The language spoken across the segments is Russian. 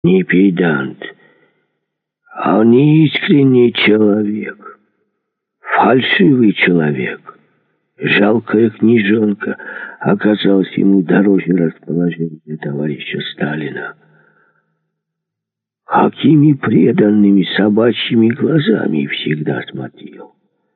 не педант, а он неискренний человек, фальшивый человек. Жалкая книжонка оказалась ему дороже расположения товарища Сталина. Какими преданными собачьими глазами всегда смотрел.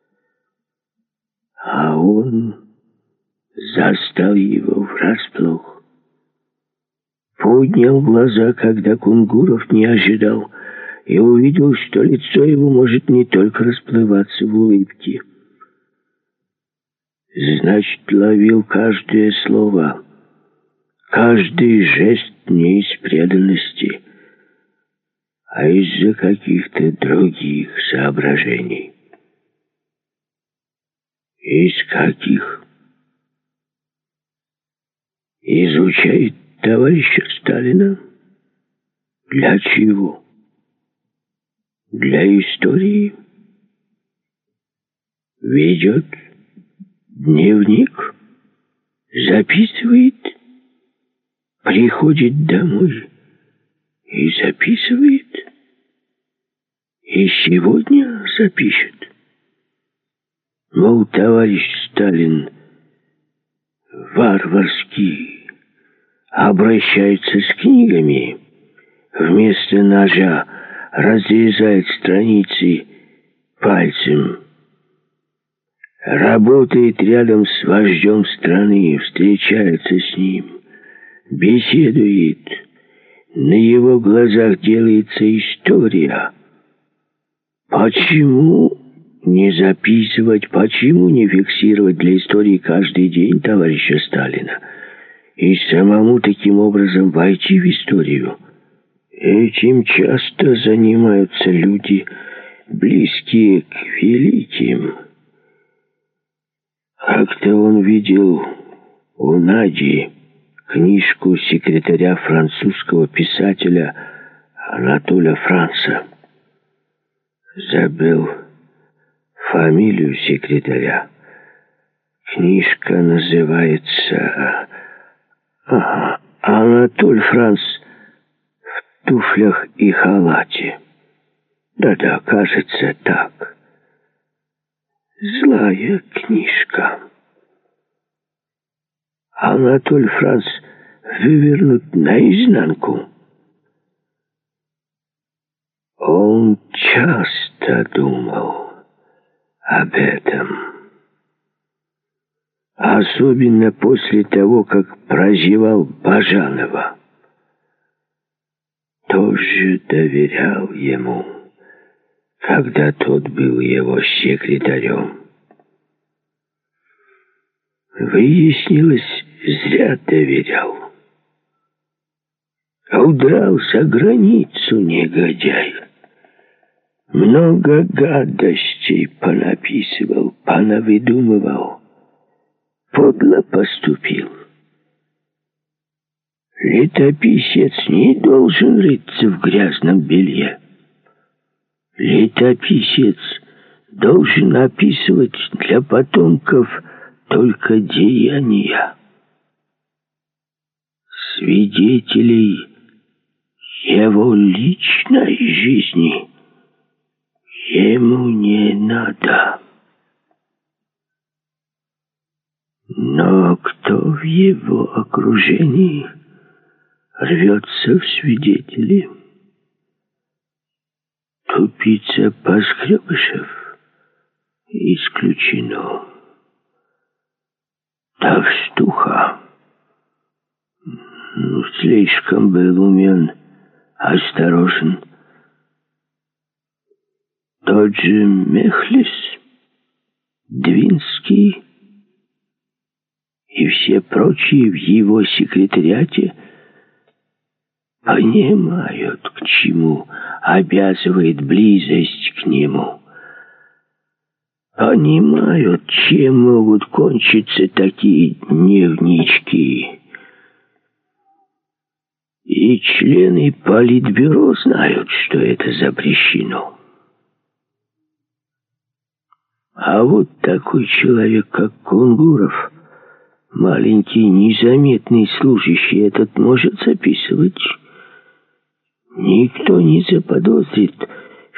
А он застал его врасплох. Поднял глаза, когда Кунгуров не ожидал, и увидел, что лицо его может не только расплываться в улыбке. Значит, ловил каждое слово, каждый жест не из преданности, а из-за каких-то других соображений. Из каких? Изучает товарища Сталина? Для чего? Для истории? Ведет дневник? Записывает? Приходит домой и записывает? И сегодня запишет? Мол, товарищ Сталин варварски обращается с книгами, вместо ножа разрезает страницы пальцем, работает рядом с вождем страны, встречается с ним, беседует, на его глазах делается история. Почему не записывать, почему не фиксировать для истории каждый день товарища Сталина и самому таким образом войти в историю? Этим часто занимаются люди, близкие к великим. Как-то он видел у Нади книжку секретаря французского писателя Анатоля Франца. Забыл фамилию секретаря. Книжка называется «Анатоль Франц в туфлях и халате». Да-да, кажется, так. Злая книжка. Анатоль Франц вывернут наизнанку. Он часто думал об этом. Особенно после того, как прозевал Бажанова. Тоже доверял ему, когда тот был его секретарем. Выяснилось, зря доверял. Удрал за границу, негодяй. Много гадостей понаписывал, понавыдумывал. Подло поступил. Летописец не должен рыться в грязном белье. Летописец должен описывать для потомков только деяния. Свидетелей его личной жизни ему не надо. Но кто в его окружении рвется в свидетели? Тупица Поскребышев исключено. Толстуха слишком был умен, осторожен. Тот же Мехлис, Двинский и все прочие в его секретариате понимают, к чему обязывает близость к нему. Понимают, чем могут кончиться такие дневнички. И члены Политбюро знают, что это запрещено. А вот такой человек, как Кунгуров, маленький незаметный служащий, этот может записывать. Никто не заподозрит,